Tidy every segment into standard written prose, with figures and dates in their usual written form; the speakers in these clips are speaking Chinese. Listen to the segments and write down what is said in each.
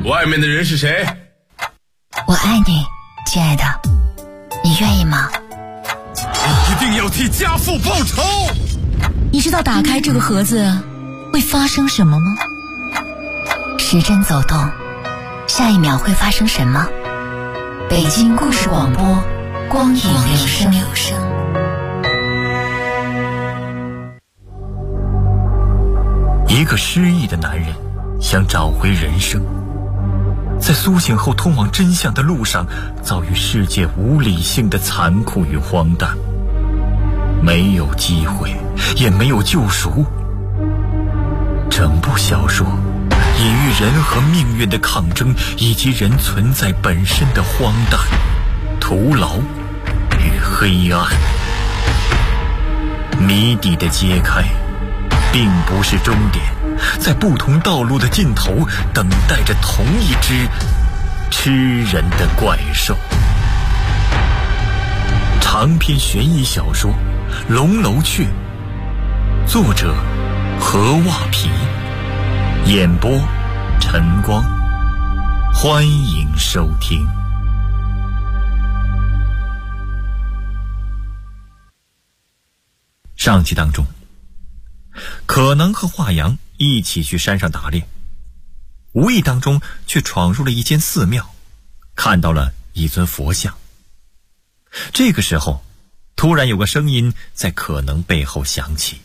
外面的人是谁？ 我爱你，亲爱的，你愿意吗？ 你一定要替家父报仇！ 你知道打开这个盒子会发生什么吗？时针走动，下一秒会发生什么？北京故事广播，光影留声。 一个失忆的男人想找回人生，在苏醒后通往真相的路上，遭遇世界无理性的残酷与荒诞，没有机会，也没有救赎。整部小说隐喻人和命运的抗争，以及人存在本身的荒诞、徒劳与黑暗。谜底的揭开并不是终点，在不同道路的尽头等待着同一只吃人的怪兽。长篇悬疑小说《龙楼雀》，作者何袜皮，演播晨光，欢迎收听。上集当中，可能和华阳一起去山上打猎，无意当中却闯入了一间寺庙，看到了一尊佛像。这个时候，突然有个声音在可能背后响起。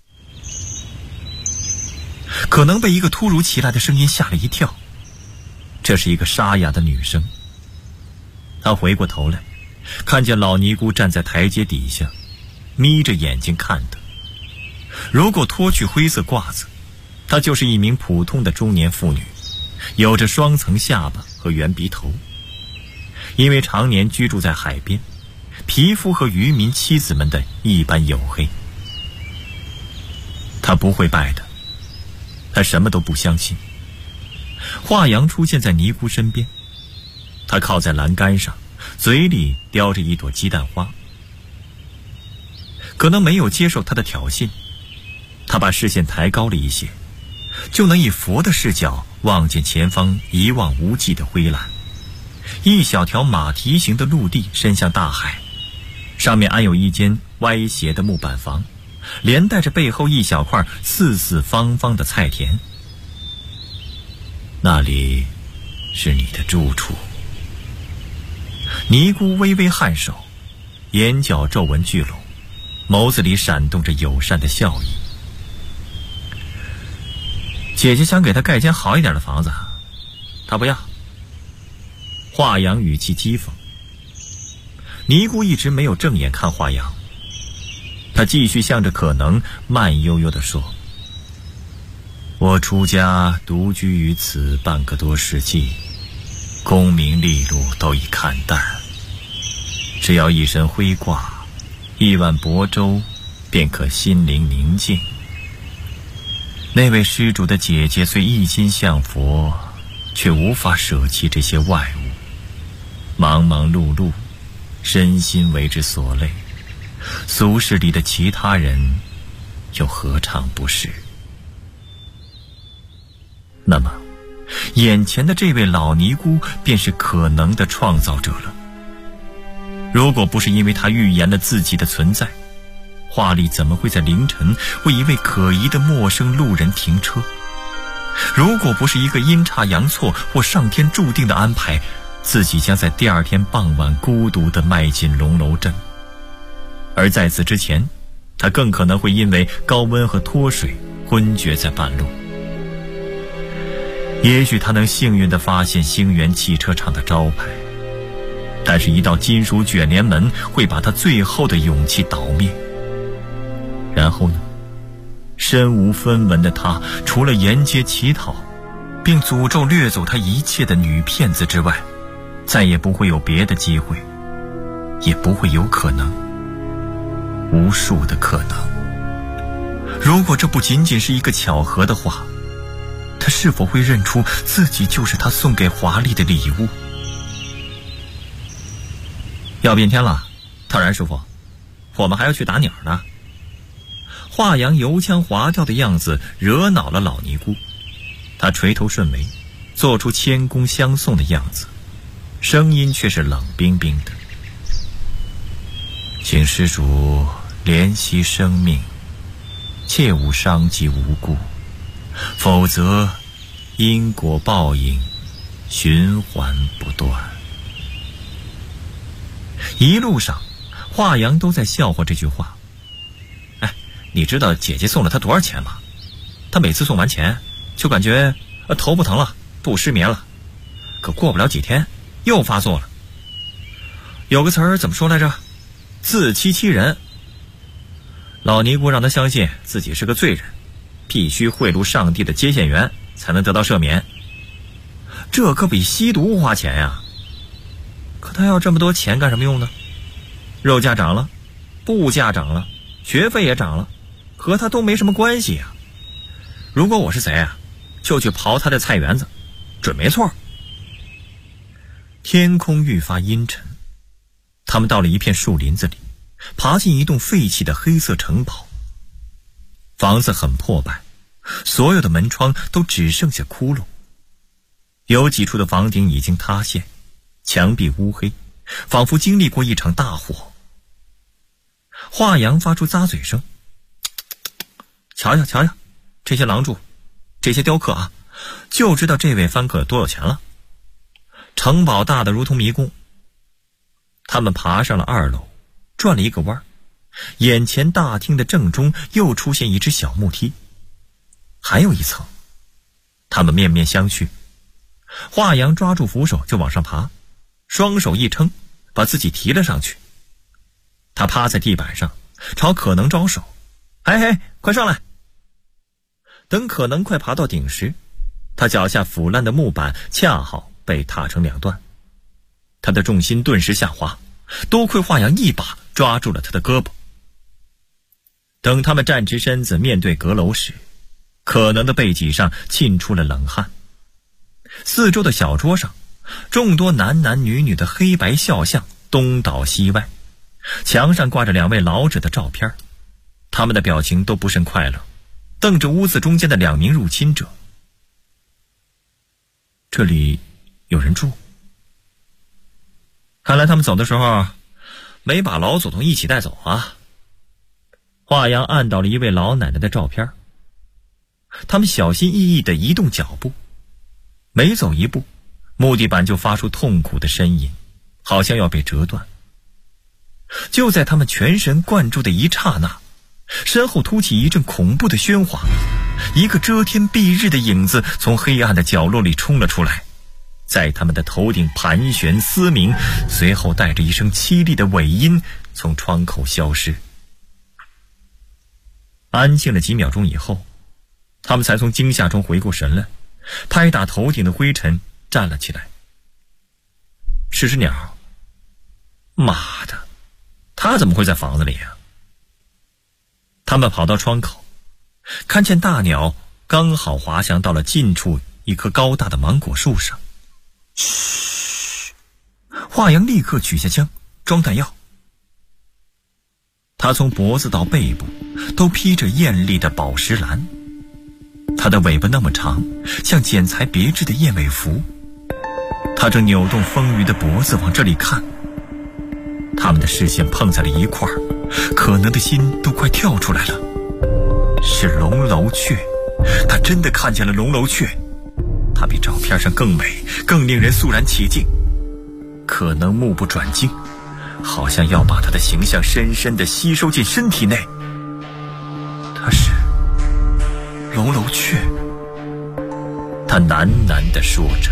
可能被一个突如其来的声音吓了一跳，这是一个沙哑的女声。她回过头来，看见老尼姑站在台阶底下，眯着眼睛看她。如果脱去灰色褂子，她就是一名普通的中年妇女，有着双层下巴和圆鼻头。因为常年居住在海边，皮肤和渔民妻子们的一般黝黑。她不会拜的，他什么都不相信。华阳出现在尼姑身边，他靠在栏杆上，嘴里叼着一朵鸡蛋花。可能没有接受他的挑衅，他把视线抬高了一些，就能以佛的视角望见前方一望无际的灰蓝。一小条马蹄形的陆地伸向大海，上面安有一间歪斜的木板房，连带着背后一小块四四方方的菜田。那里是你的住处。尼姑微微颔首，眼角皱纹聚拢，眸子里闪动着友善的笑意。姐姐想给他盖间好一点的房子，他不要。华阳语气讥讽。尼姑一直没有正眼看华阳，他继续向着可能慢悠悠地说：我出家独居于此半个多世纪，功名利禄都已看淡，只要一身灰褂，一碗薄粥，便可心灵宁静。那位施主的姐姐虽一心向佛，却无法舍弃这些外物，忙忙碌碌，身心为之所累，俗世里的其他人又何尝不是？那么眼前的这位老尼姑便是可能的创造者了。如果不是因为她预言了自己的存在，华丽怎么会在凌晨为一位可疑的陌生路人停车？如果不是一个阴差阳错或上天注定的安排，自己将在第二天傍晚孤独地迈进龙楼镇。而在此之前，他更可能会因为高温和脱水昏厥在半路。也许他能幸运地发现星源汽车厂的招牌，但是一道金属卷帘门会把他最后的勇气捣灭。然后呢，身无分文的他，除了沿街乞讨并诅咒掠走他一切的女骗子之外，再也不会有别的机会，也不会有可能，无数的可能。如果这不仅仅是一个巧合的话，他是否会认出自己就是他送给华丽的礼物？要变天了，特然师傅，我们还要去打鸟呢。华阳油腔滑调的样子惹恼了老尼姑，他垂头顺眉， 做出谦恭相送的样子，声音却是冷冰冰的。请施主怜惜生命，切勿伤及无辜，否则因果报应循环不断。一路上华阳都在笑话这句话。哎，你知道姐姐送了他多少钱吗？他每次送完钱就感觉头不疼了，不失眠了，可过不了几天又发作了。有个词儿怎么说来着？自欺欺人。老尼姑让他相信自己是个罪人，必须贿赂上帝的接线员才能得到赦免。这可比吸毒花钱呀。可他要这么多钱干什么用呢？肉价涨了，布价涨了，学费也涨了，和他都没什么关系呀。如果我是贼啊，就去刨他的菜园子，准没错。天空愈发阴沉，他们到了一片树林子里，爬进一栋废弃的黑色城堡。房子很破败，所有的门窗都只剩下窟窿，有几处的房顶已经塌陷，墙壁乌黑，仿佛经历过一场大火。华阳发出咂嘴声，瞧瞧瞧瞧，这些廊柱，这些雕刻啊，就知道这位番客多有钱了。城堡大得如同迷宫。他们爬上了2楼，转了一个弯，眼前大厅的正中又出现一只小木梯，还有一层。他们面面相觑，华阳抓住扶手就往上爬，双手一撑，把自己提了上去。他趴在地板上，朝可能招手：“嘿嘿，快上来！”等可能快爬到顶时，他脚下腐烂的木板恰好被踏成2段，他的重心顿时下滑，多亏华阳一把抓住了他的胳膊。等他们站直身子面对阁楼时，可能的背脊上沁出了冷汗。四周的小桌上，众多男男女女的黑白肖像东倒西歪，墙上挂着2位老者的照片，他们的表情都不甚快乐，瞪着屋子中间的2名入侵者。这里有人住，看来他们走的时候没把老祖宗一起带走啊。华阳按到了一位老奶奶的照片，他们小心翼翼地移动脚步，每走一步，木地板就发出痛苦的呻吟，好像要被折断。就在他们全神贯注的一刹那，身后突起一阵恐怖的喧哗，一个遮天蔽日的影子从黑暗的角落里冲了出来，在他们的头顶盘旋嘶鸣，随后带着一声凄厉的尾音从窗口消失。安静了几秒钟以后，他们才从惊吓中回过神来，拍打头顶的灰尘站了起来。是只鸟，妈的，他怎么会在房子里啊？他们跑到窗口，看见大鸟刚好滑翔到了近处一棵高大的芒果树上。嘘！华阳立刻取下枪装弹药。他从脖子到背部都披着艳丽的宝石蓝，他的尾巴那么长，像剪裁别致的燕尾服。他正扭动丰腴的脖子往这里看，他们的视线碰在了一块儿，可能的心都快跳出来了。是龙楼雀，他真的看见了龙楼雀，他比照片上更美，更令人肃然起敬。可能目不转睛，好像要把他的形象深深地吸收进身体内。他是龙楼雀，他喃喃地说着。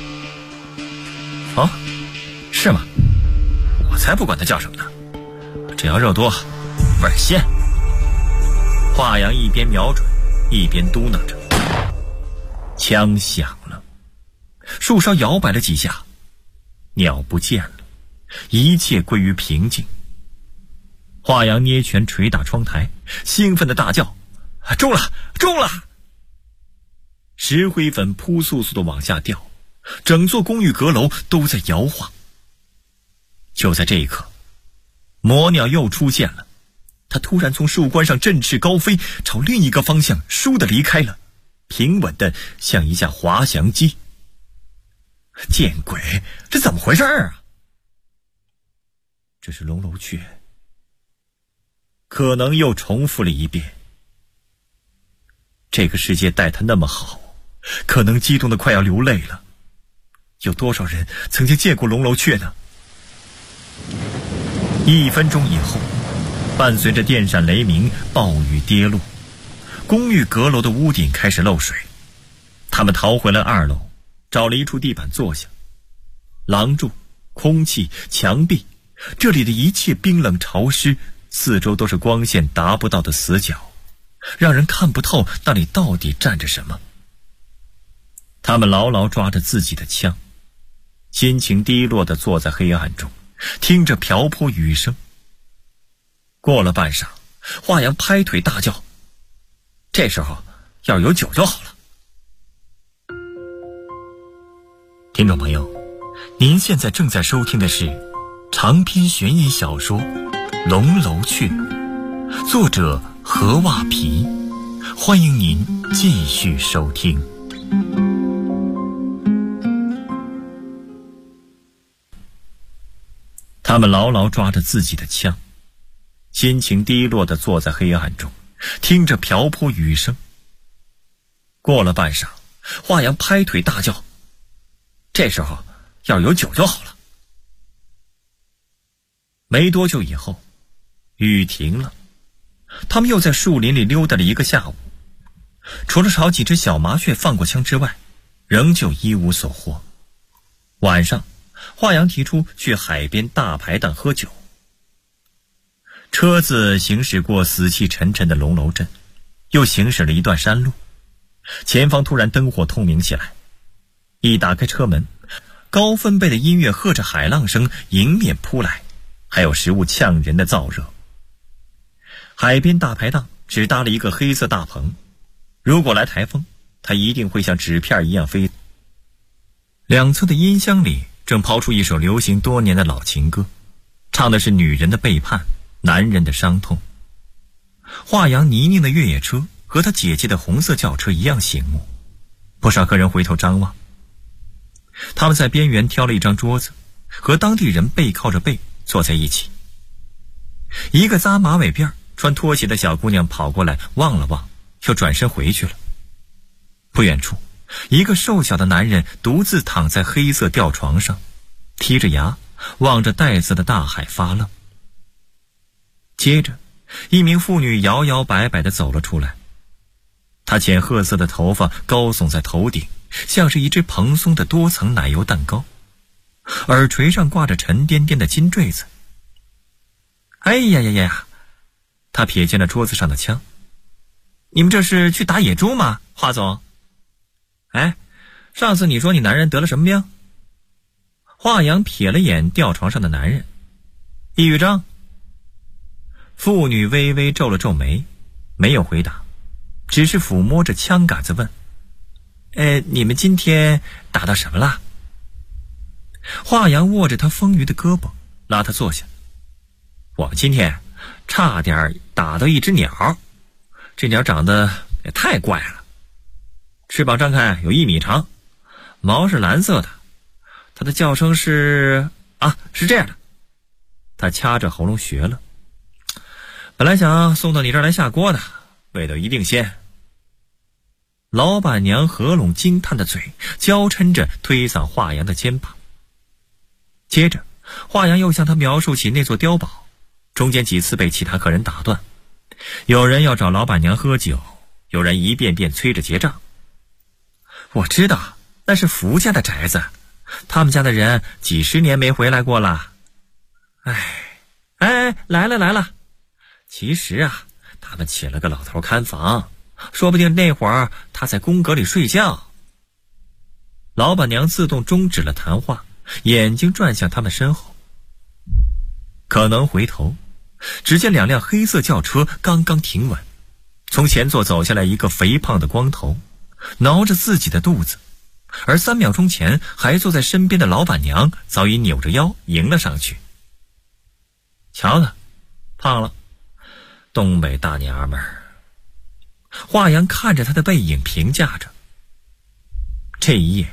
啊，是吗？我才不管他叫什么呢，只要肉多味儿鲜。华阳一边瞄准一边嘟囔着。枪响了，树梢摇摆了几下，鸟不见了，一切归于平静。华阳捏拳捶打窗台，兴奋地大叫：中了，中了！石灰粉扑簌簌地往下掉，整座公寓阁楼都在摇晃。就在这一刻，魔鸟又出现了，它突然从树冠上振翅高飞，朝另一个方向倏地离开了，平稳地像一架滑翔机。 见鬼，这怎么回事啊？这是龙楼雀，可能又重复了一遍。这个世界待他那么好，可能激动得快要流泪了。有多少人曾经见过龙楼雀呢？1分钟以后，伴随着电闪雷鸣，暴雨跌落，公寓阁楼的屋顶开始漏水。他们逃回了2楼，找了一处地板坐下。廊柱、空气、墙壁，这里的一切冰冷潮湿，四周都是光线达不到的死角，让人看不透那里到底站着什么。他们牢牢抓着自己的枪，心情低落地坐在黑暗中，听着瓢泼雨声。过了半晌，华阳拍腿大叫：这时候要是有酒就好了。听众朋友，您现在正在收听的是长篇悬疑小说《龙楼雀》，作者何袜皮，欢迎您继续收听。他们牢牢抓着自己的枪，心情低落地坐在黑暗中，听着瓢泼雨声。过了半晌，华阳拍腿大叫：这时候要是有酒就好了。没多久以后，雨停了，他们又在树林里溜达了一个下午，除了少几只小麻雀放过枪之外，仍旧一无所获。晚上，华阳提出去海边大排档喝酒。车子行驶过死气沉沉的龙楼镇，又行驶了一段山路，前方突然灯火通明起来。一打开车门，高分贝的音乐和着海浪声迎面扑来，还有食物呛人的燥热。海边大排档只搭了一个黑色大棚，如果来台风，它一定会像纸片一样飞。两侧的音箱里正抛出一首流行多年的老情歌，唱的是女人的背叛，男人的伤痛。华阳泥泞的越野车和他姐姐的红色轿车一样醒目，不少客人回头张望。他们在边缘挑了一张桌子，和当地人背靠着背坐在一起。一个扎马尾辫、穿拖鞋的小姑娘跑过来望了望，又转身回去了。不远处，一个瘦小的男人独自躺在黑色吊床上，剔着牙望着黛色的大海发愣。接着，一名妇女摇摇摆摆地走了出来，她浅褐色的头发高耸在头顶，像是一只蓬松的多层奶油蛋糕，耳垂上挂着沉甸甸的金坠子。哎呀呀呀！他瞥见了桌子上的枪。你们这是去打野猪吗，华总？哎，上次你说你男人得了什么病？华阳瞥了眼吊床上的男人。抑郁症。妇女微微皱了皱眉，没有回答，只是抚摸着枪杆子问：你们今天打到什么了？华阳握着他丰腴的胳膊，拉他坐下。我们今天差点打到一只鸟，这鸟长得也太怪了，翅膀张开有1米长，毛是蓝色的，它的叫声是这样的。他掐着喉咙学了。本来想送到你这儿来下锅的，味道一定鲜。老板娘合拢惊叹的嘴，娇嗔着推搡华阳的肩膀。接着，华阳又向他描述起那座碉堡，中间几次被其他客人打断，有人要找老板娘喝酒，有人一遍遍催着结账。我知道那是福家的宅子，他们家的人几十年没回来过了。来了。其实他们请了个老头看房，说不定那会儿他在宫阁里睡觉。老板娘自动终止了谈话，眼睛转向他们身后。可能回头，只见2辆黑色轿车刚刚停稳，从前座走下来一个肥胖的光头，挠着自己的肚子，而3秒钟前还坐在身边的老板娘早已扭着腰迎了上去。瞧他，胖了，东北大娘们儿。华阳看着他的背影评价着。这一夜，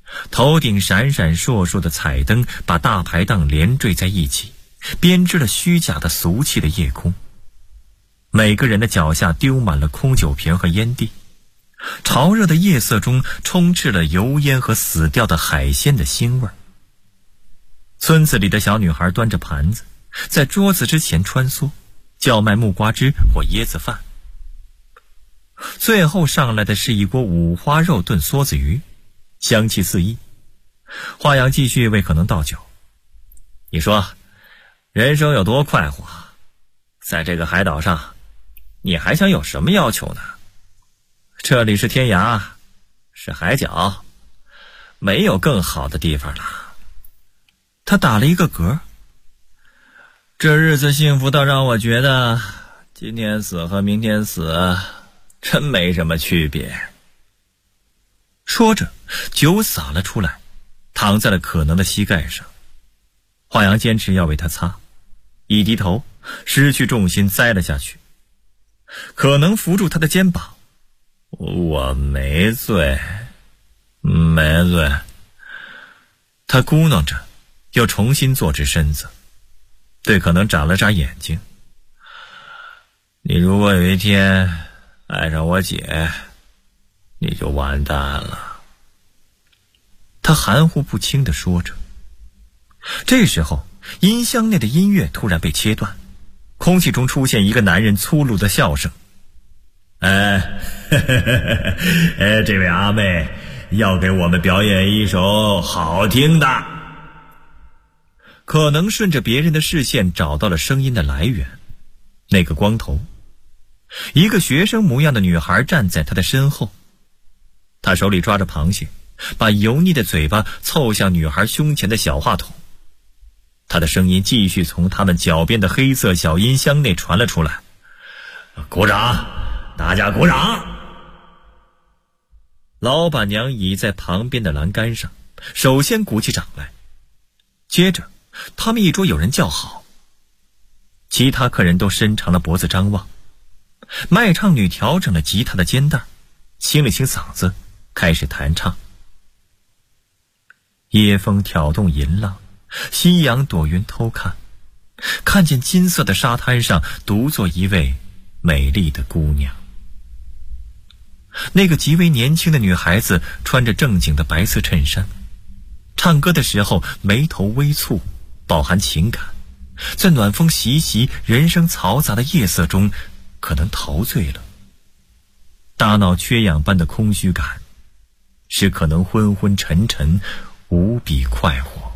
头顶闪闪烁烁的彩灯把大排档连缀在一起，编织了虚假的俗气的夜空。每个人的脚下丢满了空酒瓶和烟蒂，潮热的夜色中充斥了油烟和死掉的海鲜的腥味。村子里的小女孩端着盘子在桌子之前穿梭，叫卖木瓜汁或椰子饭。最后上来的是一锅五花肉炖梭子鱼，香气四溢。华阳继续为可能倒酒。你说人生有多快活，在这个海岛上你还想有什么要求呢？这里是天涯，是海角，没有更好的地方了。他打了一个嗝。这日子幸福到让我觉得今天死和明天死真没什么区别。说着酒洒了出来，躺在了可能的膝盖上。华阳坚持要为他擦，一低头失去重心栽了下去。可能扶住他的肩膀。我没醉，没醉。他咕哝着又重新坐直身子，对可能眨了眨眼睛。你如果有一天爱上我姐，你就完蛋了。他含糊不清地说着。这时候音箱内的音乐突然被切断，空气中出现一个男人粗鲁的笑声。这位阿妹要给我们表演一首好听的。可能顺着别人的视线找到了声音的来源，那个光头，一个学生模样的女孩站在他的身后，他手里抓着螃蟹，把油腻的嘴巴凑向女孩胸前的小话筒。他的声音继续从他们脚边的黑色小音箱内传了出来。鼓掌，大家鼓掌。老板娘倚在旁边的栏杆上，首先鼓起掌来，接着他们一桌有人叫好，其他客人都伸长了脖子张望。卖唱女调整了吉他的肩带，清了清嗓子，开始弹唱。夜风挑动银浪，夕阳躲云偷看，看见金色的沙滩上独坐一位美丽的姑娘。那个极为年轻的女孩子穿着正经的白色衬衫，唱歌的时候眉头微蹙，饱含情感，在暖风习习、人声嘈杂的夜色中，可能陶醉了。大脑缺氧般的空虚感，使可能昏昏沉沉，无比快活。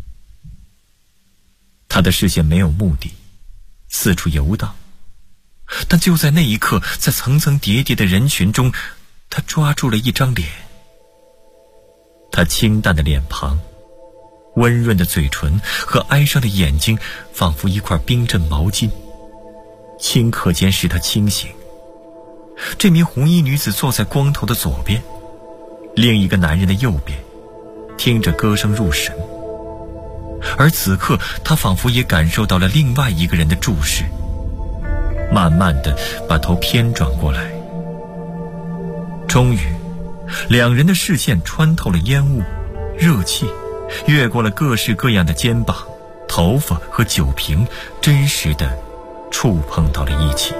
他的视线没有目的，四处游荡。但就在那一刻，在层层叠叠的人群中，他抓住了一张脸。他清淡的脸庞，温润的嘴唇和哀伤的眼睛，仿佛一块冰镇毛巾，顷刻间使他清醒。这名红衣女子坐在光头的左边，另一个男人的右边，听着歌声入神。而此刻他仿佛也感受到了另外一个人的注视，慢慢地把头偏转过来。终于两人的视线穿透了烟雾、热气，越过了各式各样的肩膀、头发和酒瓶，真实地触碰到了一起。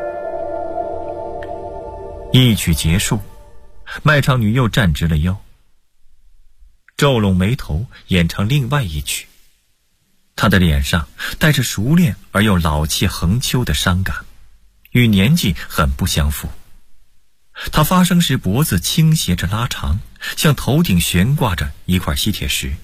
一曲结束，卖唱女又站直了腰，皱拢眉头演唱另外一曲。她的脸上带着熟练而又老气横秋的伤感，与年纪很不相符。她发声时脖子倾斜着拉长，像头顶悬挂着一块吸铁石。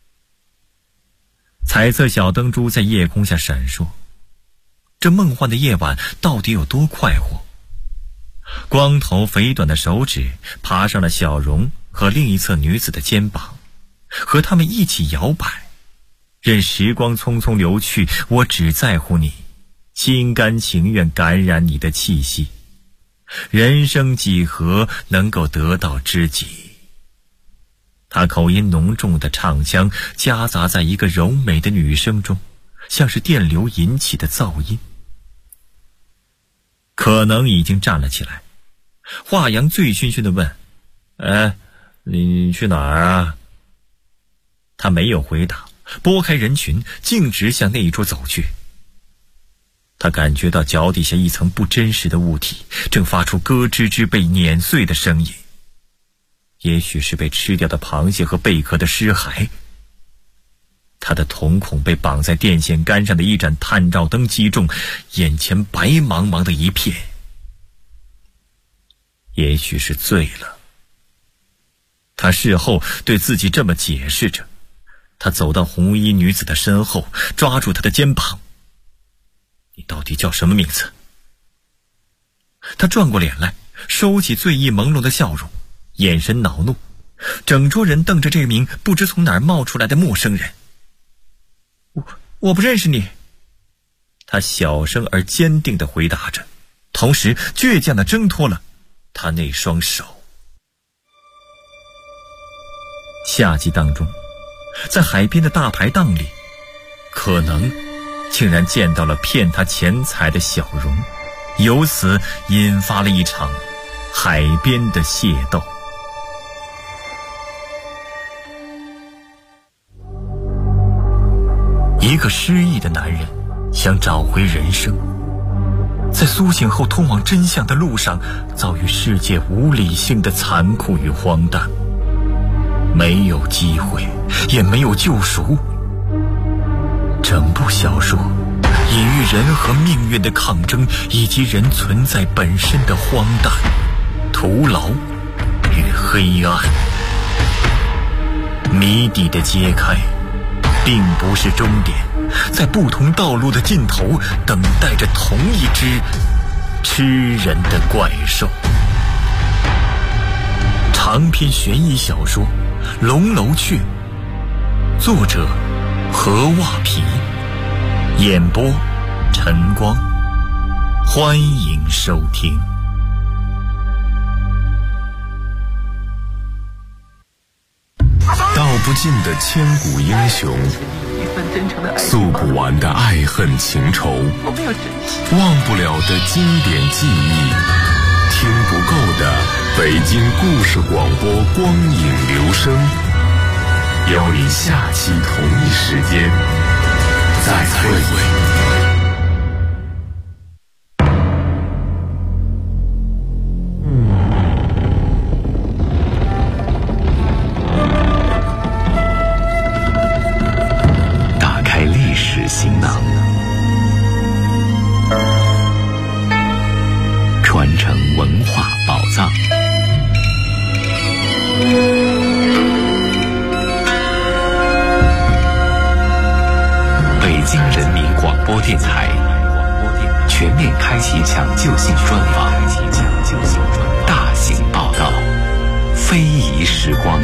彩色小灯珠在夜空下闪烁，这梦幻的夜晚到底有多快活？光头肥短的手指爬上了小荣和另一侧女子的肩膀，和他们一起摇摆。任时光匆匆流去，我只在乎你，心甘情愿感染你的气息。人生几何能够得到知己？他口音浓重的唱腔夹杂在一个柔美的女声中，像是电流引起的噪音。可能已经站了起来，华阳醉醺醺地问：你去哪儿啊？ 他没有回答，拨开人群，径直向那一桌走去。他感觉到脚底下一层不真实的物体正发出咯吱吱被碾碎的声音，也许是被吃掉的螃蟹和贝壳的尸骸。他的瞳孔被绑在电线杆上的一盏探照灯击中，眼前白茫茫的一片。也许是醉了，他事后对自己这么解释着。他走到红衣女子的身后，抓住她的肩膀：“你到底叫什么名字？”他转过脸来，收起醉意朦胧的笑容，眼神恼怒。整桌人瞪着这名不知从哪儿冒出来的陌生人。我不认识你。他小声而坚定地回答着，同时倔强地挣脱了他那双手。夏季当中，在海边的大排档里，可能竟然见到了骗他钱财的小荣，由此引发了一场海边的械斗。一个失忆的男人想找回人生，在苏醒后通往真相的路上，遭遇世界无理性的残酷与荒诞，没有机会，也没有救赎。整部小说隐喻人和命运的抗争，以及人存在本身的荒诞、徒劳与黑暗。谜底的揭开并不是终点，在不同道路的尽头，等待着同一只吃人的怪兽。长篇悬疑小说《龙楼雀》，作者何袜皮，演播晨光。欢迎收听。 道不尽的千古英雄，诉不完的爱恨情仇，忘不了的经典记忆，听不够的北京故事广播光影留声，邀你下期同一时间再会。行囊，传承文化宝藏。北京人民广播电台全面开启抢救性专访，大型报道，非遗时光。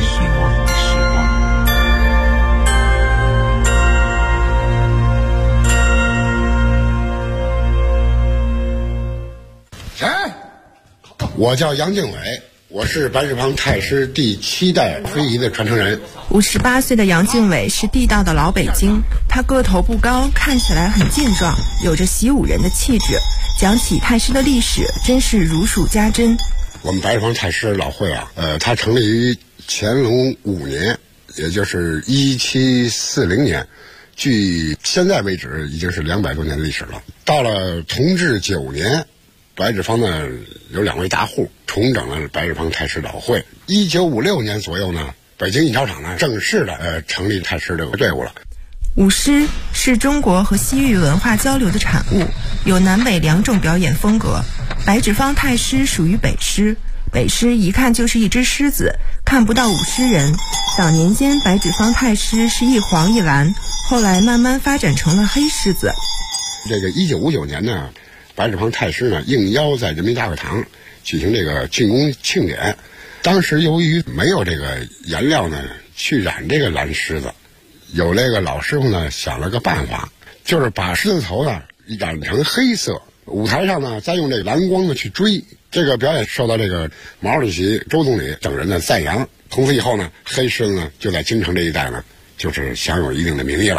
我叫杨敬伟，我是白纸坊太师第7代非遗的传承人。 58岁的杨敬伟是地道的老北京，他个头不高，看起来很健壮，有着习武人的气质。讲起太师的历史，真是如数家珍。 我们白纸坊太师老会啊，它成立于乾隆5年，也就是1740年，距现在为止已经是200多年的历史了。到了同治9年。白纸坊呢有2位大户重整了白纸坊太师老会。1956年左右呢，北京印钞厂呢正式的成立太师这个队伍了。 舞狮是中国和西域文化交流的产物，有南北2种表演风格。白纸坊太师属于北狮，北狮一看就是一只狮子，看不到舞狮人。早年间白纸坊太师是一黄一蓝，后来慢慢发展成了黑狮子。 这个1959年呢，白纸坊太师呢应邀在人民大会堂举行这个竣工庆典。当时由于没有这个颜料呢去染这个蓝狮子，有那个老师傅呢想了个办法，就是把狮子头呢染成黑色，舞台上呢再用这个蓝光呢去追。这个表演受到这个毛主席、周总理等人的赞扬。从此以后呢，黑狮子呢就在京城这一带呢就是享有一定的名义了。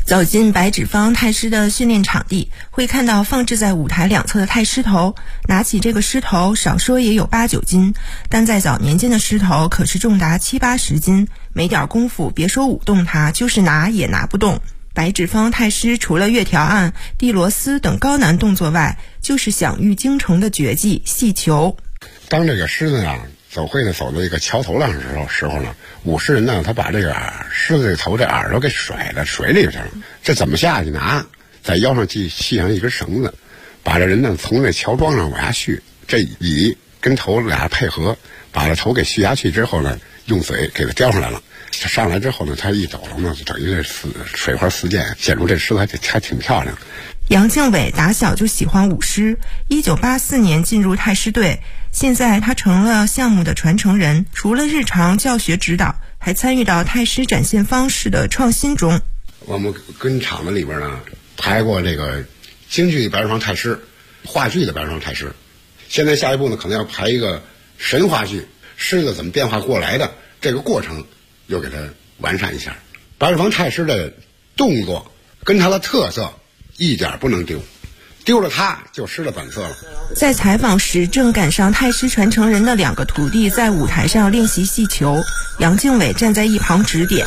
走进白纸坊太师的训练场地，会看到放置在舞台两侧的太师头。拿起这个狮头，少说也有8、9斤，但在早年间的狮头可是重达7、80斤，没点功夫，别说舞动它，就是拿也拿不动。白纸坊太师除了月条案、地螺丝等高难动作外，就是享誉京城的绝技戏球。 当这个狮子啊走会呢，走到一个桥头上的时候呢，舞狮人呢，他把这个狮子这头这耳朵给甩到水里去了。这怎么下去拿？在腰上系上一根绳子，把这人呢从这桥桩上往下续，这尾跟头俩配合，把这头给续下去之后呢，用嘴给它叼上来了。上来之后呢，他一抖了呢，就等于这水花四溅，显出这狮子还挺漂亮。 杨敬伟打小就喜欢舞狮，1984年进入太师队，现在他成了项目的传承人，除了日常教学指导，还参与到太师展现方式的创新中。 我们跟厂子里边呢排过这个京剧白纸坊太师，话剧的白纸坊太师，现在下一步呢可能要排一个神话剧，狮子怎么变化过来的这个过程又给它完善一下。白纸坊太师的动作跟他的特色一点不能丢，丢了它就失了本色了。 在采访时，正赶上太师传承人的2个徒弟在舞台上练习戏球，杨敬伟站在一旁指点。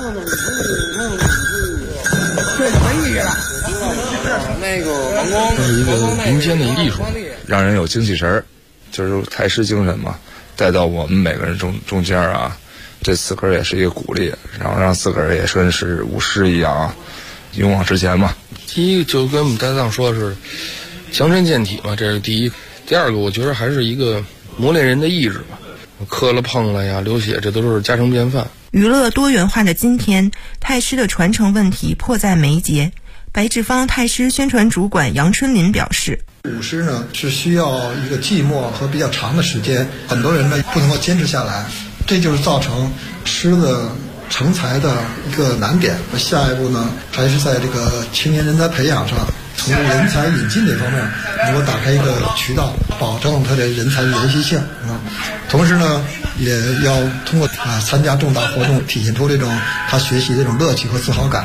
这是一个民间的艺术，让人有精气神，就是太师精神嘛，带到我们每个人中间啊。这自个儿也是一个鼓励，然后让自个儿也跟是舞狮一样啊，勇往直前嘛。第一个就跟我们搭档说的是强身健体嘛，这是第一。第二个我觉得还是一个磨练人的意志吧，磕了碰了呀，流血，这都是家常便饭。 娱乐多元化的今天，太师的传承问题迫在眉睫。白纸坊太师宣传主管杨春林表示， 舞狮呢是需要一个寂寞和比较长的时间，很多人呢不能够坚持下来，这就是造成狮子成才的一个难点。下一步呢，还是在这个青年人才培养上，从人才引进这方面能够打开一个渠道，保证他的人才的延续性啊。同时呢，也要通过参加重大活动，体现出这种他学习这种乐趣和自豪感。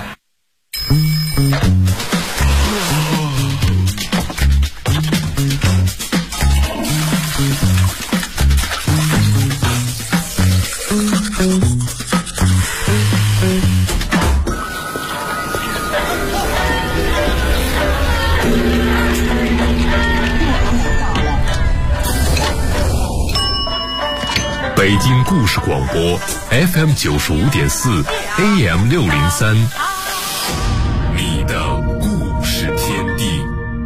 北京故事广播 FM 95.4 AM 603，你的故事天地。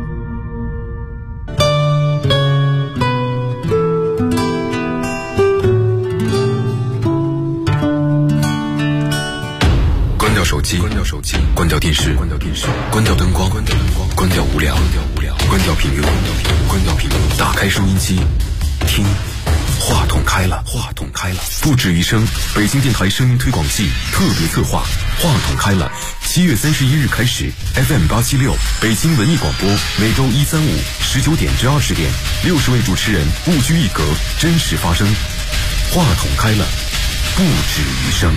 关掉手机，关掉电视，关掉灯光，关掉无聊，关掉频率，打开收音机，听。话筒开了，不止一声，北京电台声音推广季特别策划，话筒开了。7月31日开始 ，FM 876北京文艺广播，每周1、3、5 19点至20点，60位主持人不拘一格，真实发声。话筒开了，不止一声。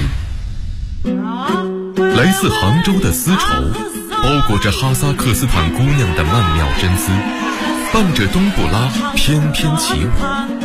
来自杭州的丝绸，包裹着哈萨克斯坦姑娘的曼妙真姿，伴着冬不拉翩翩起舞。